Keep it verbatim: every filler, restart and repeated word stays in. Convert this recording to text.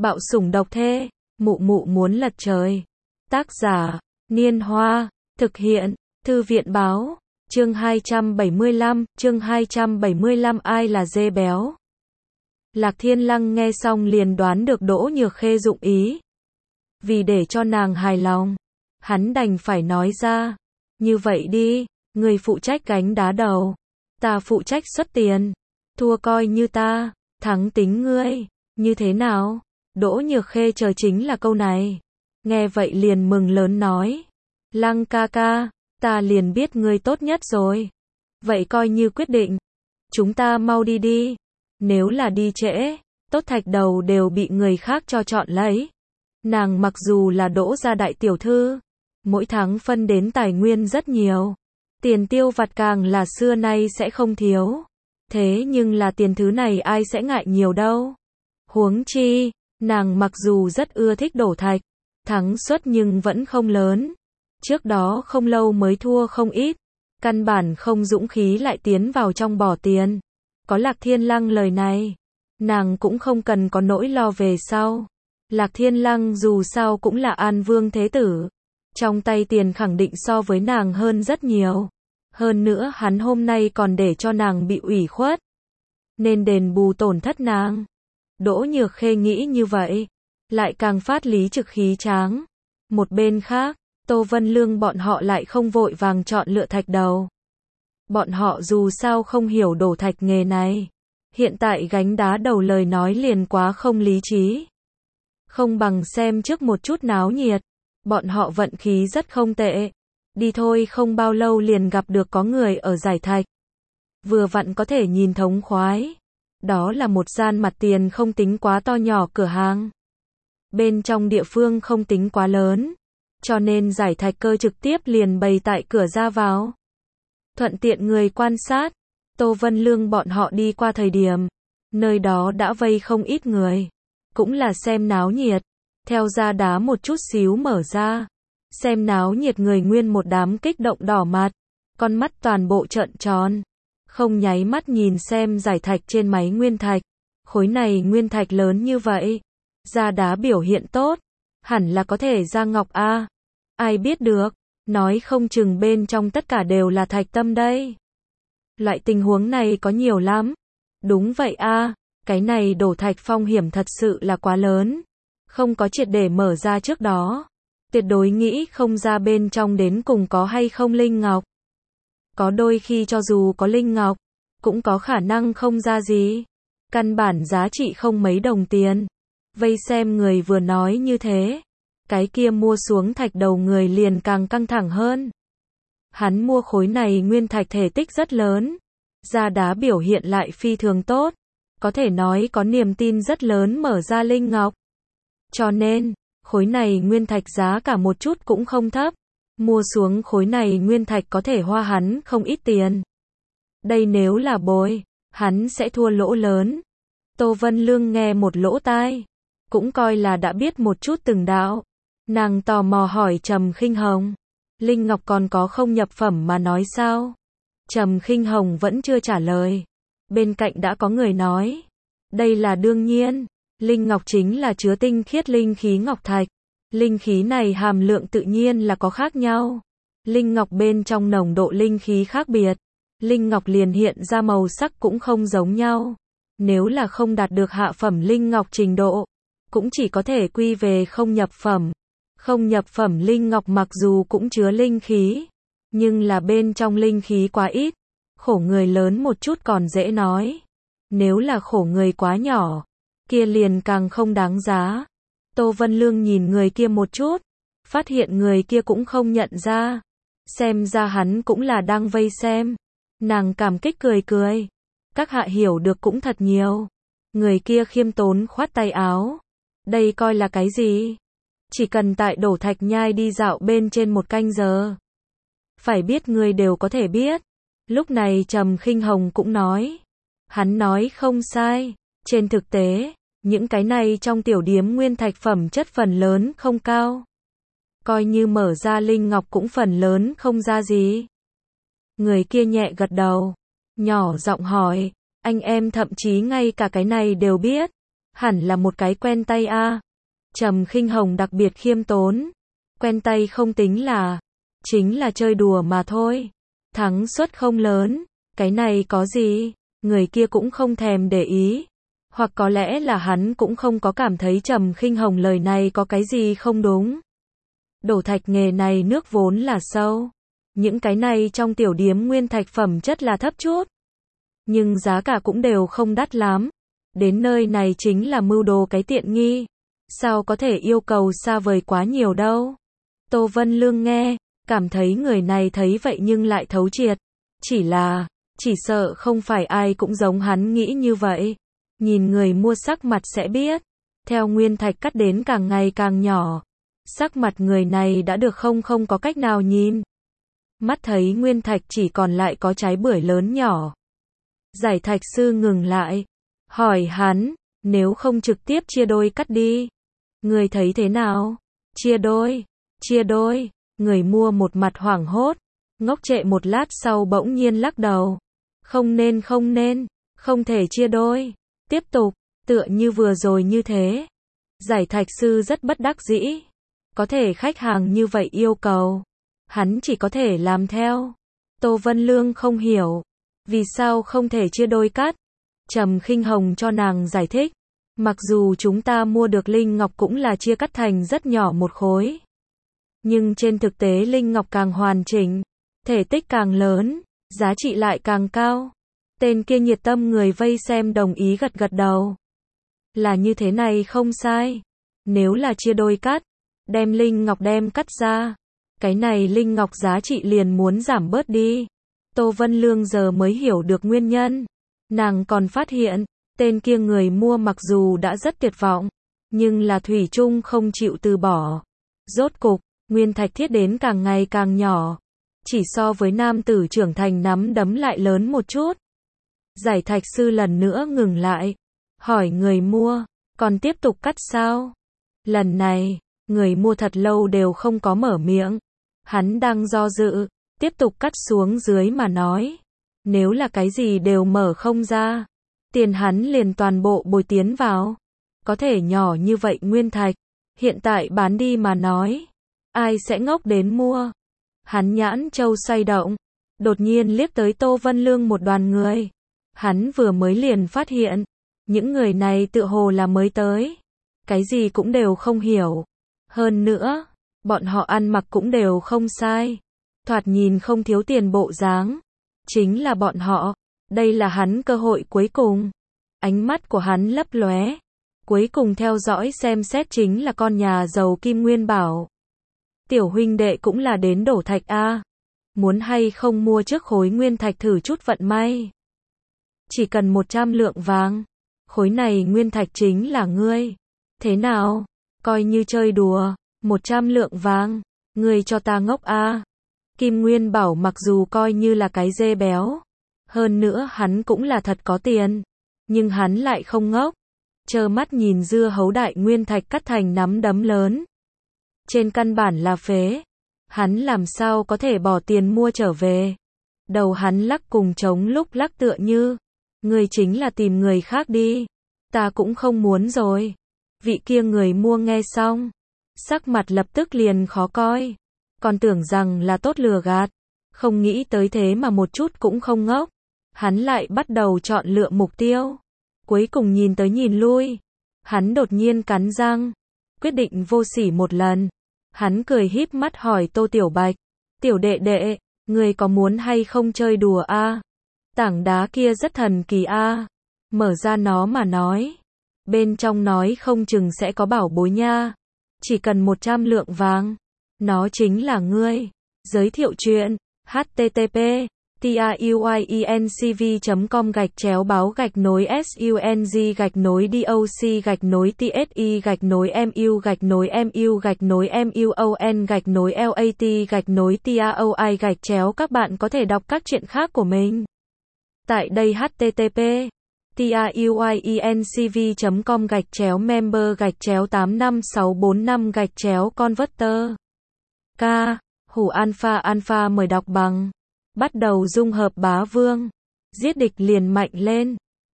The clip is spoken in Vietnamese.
Bạo sủng độc thê, mụ mụ muốn lật trời. Tác giả, Niên Hoa, thực hiện, Thư viện Báo, chương hai trăm bảy mươi lăm, chương hai trăm bảy mươi lăm ai là dê béo. Lạc Thiên Lăng nghe xong liền đoán được Đỗ Nhược Khê dụng ý. Vì để cho nàng hài lòng, hắn đành phải nói ra, như vậy đi, người phụ trách gánh đá đầu, ta phụ trách xuất tiền, thua coi như ta, thắng tính ngươi, như thế nào? Đỗ Nhược Khê chờ chính là câu này. Nghe vậy liền mừng lớn nói, Lăng ca ca, ta liền biết ngươi tốt nhất rồi. Vậy coi như quyết định, chúng ta mau đi đi, nếu là đi trễ, tốt thạch đầu đều bị người khác cho chọn lấy. Nàng mặc dù là Đỗ gia đại tiểu thư, mỗi tháng phân đến tài nguyên rất nhiều, tiền tiêu vặt càng là xưa nay sẽ không thiếu. Thế nhưng là tiền thứ này ai sẽ ngại nhiều đâu. Huống chi, nàng mặc dù rất ưa thích đổ thạch, thắng suất nhưng vẫn không lớn. Trước đó không lâu mới thua không ít, căn bản không dũng khí lại tiến vào trong bỏ tiền. Có Lạc Thiên Lăng lời này, nàng cũng không cần có nỗi lo về sau. Lạc Thiên Lăng dù sao cũng là An Vương Thế Tử, trong tay tiền khẳng định so với nàng hơn rất nhiều. Hơn nữa hắn hôm nay còn để cho nàng bị ủy khuất, nên đền bù tổn thất nàng. Đỗ Nhược Khê nghĩ như vậy, lại càng phát lý trực khí tráng. Một bên khác, Tô Vân Lương bọn họ lại không vội vàng chọn lựa thạch đầu. Bọn họ dù sao không hiểu đổ thạch nghề này. Hiện tại gánh đá đầu lời nói liền quá không lý trí. Không bằng xem trước một chút náo nhiệt. Bọn họ vận khí rất không tệ. Đi thôi không bao lâu liền gặp được có người ở giải thạch. Vừa vặn có thể nhìn thống khoái. Đó là một gian mặt tiền không tính quá to nhỏ cửa hàng. Bên trong địa phương không tính quá lớn, cho nên giải thạch cơ trực tiếp liền bày tại cửa ra vào. Thuận tiện người quan sát, Tô Vân Lương bọn họ đi qua thời điểm, nơi đó đã vây không ít người. Cũng là xem náo nhiệt, theo ra đá một chút xíu mở ra. Xem náo nhiệt người nguyên một đám kích động đỏ mặt, con mắt toàn bộ trợn tròn. Không nháy mắt nhìn xem giải thạch trên máy nguyên thạch. Khối này nguyên thạch lớn như vậy, ra đá biểu hiện tốt, hẳn là có thể ra ngọc a. Ai biết được, nói không chừng bên trong tất cả đều là thạch tâm đây. Loại tình huống này có nhiều lắm. Đúng vậy a, cái này đổ thạch phong hiểm thật sự là quá lớn. Không có triệt để mở ra trước đó, tuyệt đối nghĩ không ra bên trong đến cùng có hay không linh ngọc. Có đôi khi cho dù có linh ngọc, cũng có khả năng không ra gì. Căn bản giá trị không mấy đồng tiền. Vây xem người vừa nói như thế, cái kia mua xuống thạch đầu người liền càng căng thẳng hơn. Hắn mua khối này nguyên thạch thể tích rất lớn, ra đá biểu hiện lại phi thường tốt, có thể nói có niềm tin rất lớn mở ra linh ngọc. Cho nên, khối này nguyên thạch giá cả một chút cũng không thấp. Mua xuống khối này nguyên thạch có thể hoa hắn không ít tiền. Đây nếu là bồi, hắn sẽ thua lỗ lớn. Tô Vân Lương nghe một lỗ tai, cũng coi là đã biết một chút từng đạo. Nàng tò mò hỏi Trầm Khinh Hồng, linh ngọc còn có không nhập phẩm mà nói sao? Trầm Khinh Hồng vẫn chưa trả lời. Bên cạnh đã có người nói, đây là đương nhiên, linh ngọc chính là chứa tinh khiết linh khí ngọc thạch. Linh khí này hàm lượng tự nhiên là có khác nhau. Linh ngọc bên trong nồng độ linh khí khác biệt, linh ngọc liền hiện ra màu sắc cũng không giống nhau. Nếu là không đạt được hạ phẩm linh ngọc trình độ, cũng chỉ có thể quy về không nhập phẩm. Không nhập phẩm linh ngọc mặc dù cũng chứa linh khí, nhưng là bên trong linh khí quá ít. Khổ người lớn một chút còn dễ nói. Nếu là khổ người quá nhỏ, kia liền càng không đáng giá. Tô Vân Lương nhìn người kia một chút, phát hiện người kia cũng không nhận ra. Xem ra hắn cũng là đang vây xem. Nàng cảm kích cười cười. Các hạ hiểu được cũng thật nhiều. Người kia khiêm tốn khoát tay áo. Đây coi là cái gì? Chỉ cần tại đổ thạch nhai đi dạo bên trên một canh giờ. Phải biết người đều có thể biết. Lúc này Trầm Khinh Hồng cũng nói. Hắn nói không sai. Trên thực tế, những cái này trong tiểu điếm nguyên thạch phẩm chất phần lớn không cao. Coi như mở ra linh ngọc cũng phần lớn không ra gì. Người kia nhẹ gật đầu, nhỏ giọng hỏi, anh em thậm chí ngay cả cái này đều biết. Hẳn là một cái quen tay a. Trầm Khinh Hồng đặc biệt khiêm tốn. Quen tay không tính là, chính là chơi đùa mà thôi. Thắng suất không lớn, cái này có gì, người kia cũng không thèm để ý. Hoặc có lẽ là hắn cũng không có cảm thấy Trầm Khinh Hồng lời này có cái gì không đúng. Đổ thạch nghề này nước vốn là sâu. Những cái này trong tiểu điếm nguyên thạch phẩm chất là thấp chút. Nhưng giá cả cũng đều không đắt lắm. Đến nơi này chính là mưu đồ cái tiện nghi. Sao có thể yêu cầu xa vời quá nhiều đâu. Tô Vân Lương nghe, cảm thấy người này thấy vậy nhưng lại thấu triệt. Chỉ là, chỉ sợ không phải ai cũng giống hắn nghĩ như vậy. Nhìn người mua sắc mặt sẽ biết. Theo nguyên thạch cắt đến càng ngày càng nhỏ. Sắc mặt người này đã được không không có cách nào nhìn. Mắt thấy nguyên thạch chỉ còn lại có trái bưởi lớn nhỏ. Giải thạch sư ngừng lại. Hỏi hắn, nếu không trực tiếp chia đôi cắt đi. Người thấy thế nào? Chia đôi, chia đôi. Người mua một mặt hoảng hốt. Ngốc trệ một lát sau bỗng nhiên lắc đầu. Không nên không nên, không thể chia đôi. Tiếp tục, tựa như vừa rồi như thế. Giải thạch sư rất bất đắc dĩ. Có thể khách hàng như vậy yêu cầu. Hắn chỉ có thể làm theo. Tô Vân Lương không hiểu. Vì sao không thể chia đôi cắt? Trầm Khinh Hồng cho nàng giải thích. Mặc dù chúng ta mua được linh ngọc cũng là chia cắt thành rất nhỏ một khối. Nhưng trên thực tế linh ngọc càng hoàn chỉnh, thể tích càng lớn, giá trị lại càng cao. Tên kia nhiệt tâm người vây xem đồng ý gật gật đầu. Là như thế này không sai. Nếu là chia đôi cắt, đem linh ngọc đem cắt ra, cái này linh ngọc giá trị liền muốn giảm bớt đi. Tô Vân Lương giờ mới hiểu được nguyên nhân. Nàng còn phát hiện, tên kia người mua mặc dù đã rất tuyệt vọng, nhưng là thủy chung không chịu từ bỏ. Rốt cục, nguyên thạch thiết đến càng ngày càng nhỏ. Chỉ so với nam tử trưởng thành nắm đấm lại lớn một chút. Giải thạch sư lần nữa ngừng lại. Hỏi người mua, còn tiếp tục cắt sao? Lần này, người mua thật lâu đều không có mở miệng. Hắn đang do dự, tiếp tục cắt xuống dưới mà nói. Nếu là cái gì đều mở không ra, tiền hắn liền toàn bộ bồi tiến vào. Có thể nhỏ như vậy nguyên thạch, hiện tại bán đi mà nói. Ai sẽ ngốc đến mua? Hắn nhãn châu xoay động, đột nhiên liếc tới Tô Vân Lương một đoàn người. Hắn vừa mới liền phát hiện, những người này tựa hồ là mới tới. Cái gì cũng đều không hiểu. Hơn nữa, bọn họ ăn mặc cũng đều không sai. Thoạt nhìn không thiếu tiền bộ dáng. Chính là bọn họ. Đây là hắn cơ hội cuối cùng. Ánh mắt của hắn lấp lóe. Cuối cùng theo dõi xem xét chính là con nhà giàu Kim Nguyên Bảo. Tiểu huynh đệ cũng là đến đổ thạch a. Muốn hay không mua trước khối nguyên thạch thử chút vận may. Chỉ cần một trăm lượng vàng. Khối này nguyên thạch chính là ngươi. Thế nào? Coi như chơi đùa. một trăm lượng vàng. Ngươi cho ta ngốc a. Kim Nguyên Bảo mặc dù coi như là cái dê béo. Hơn nữa hắn cũng là thật có tiền. Nhưng hắn lại không ngốc. Trơ mắt nhìn dưa hấu đại nguyên thạch cắt thành nắm đấm lớn. Trên căn bản là phế. Hắn làm sao có thể bỏ tiền mua trở về. Đầu hắn lắc cùng trống lúc lắc tựa như. Người chính là tìm người khác đi. Ta cũng không muốn rồi. Vị kia người mua nghe xong. Sắc mặt lập tức liền khó coi. Còn tưởng rằng là tốt lừa gạt. Không nghĩ tới thế mà một chút cũng không ngốc. Hắn lại bắt đầu chọn lựa mục tiêu. Cuối cùng nhìn tới nhìn lui. Hắn đột nhiên cắn răng. Quyết định vô sỉ một lần. Hắn cười híp mắt hỏi Tô Tiểu Bạch. Tiểu đệ đệ, người có muốn hay không chơi đùa a? Tảng đá kia rất thần kỳ a. Mở ra nó mà nói. Bên trong nói không chừng sẽ có bảo bối nha. Chỉ cần một trăm lượng vàng. Nó chính là ngươi. Giới thiệu chuyện. H T T P tuyencv chấm com gạch chéo báo gạch nối sung gạch nối doc gạch nối tsi gạch nối mu gạch nối mu gạch nối muon gạch nối lat gạch nối taoi gạch chéo. Các bạn có thể đọc các chuyện khác của mình tại đây. H T T P tuyencv chấm com gạch chéo member gạch chéo tám năm sáu bốn năm gạch chéo converter. K. Hủ Alpha Alpha mời đọc bằng. Bắt đầu dung hợp bá vương. Giết địch liền mạnh lên.